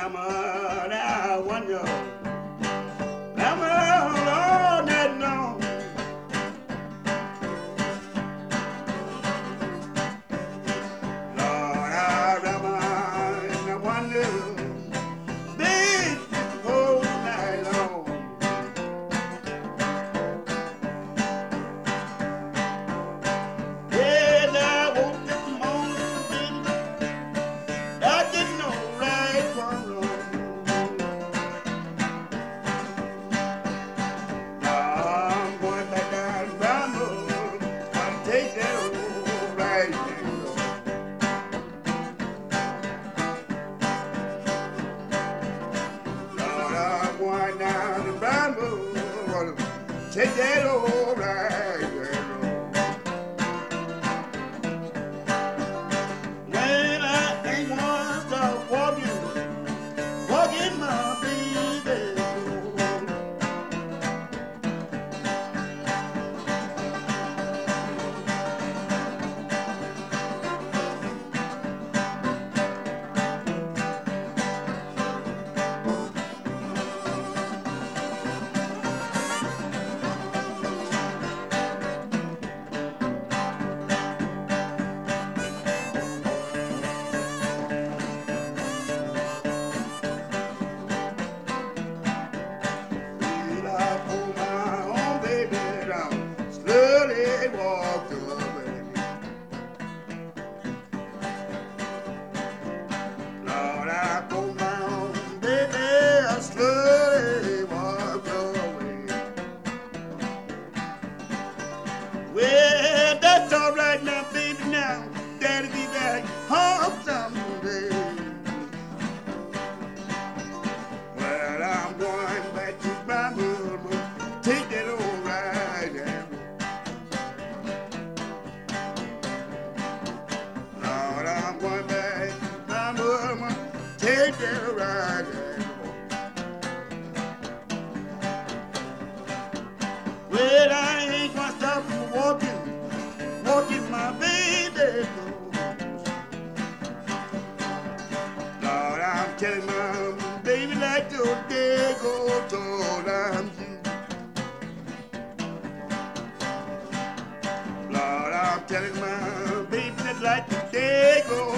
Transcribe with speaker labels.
Speaker 1: Mama, I wonder, Mama, all night long. Lord, I Mama, and I wonder, baby, all night long. Yeah, I woke this morning, baby, I didn't know right from wrong. I'm going back down to Brownwood. I'll take that old right hand. Lord, I'm going down to Brownwood. Take that old right hand. When I ain't one stop walking my baby. Slowly walked away. Lord, I pulled my own baby, I slowly walked away. Well, that's all right now, baby, now. Daddy be back home someday. Well, I'm going back to my mama, take that old ride and Lord, I'm going back to my mama, take that ride and well, I ain't gonna stop walking my baby goes. Lord, I'm telling my baby like your day goes told I'm you. Lord, I'm telling my baby that like the day goes.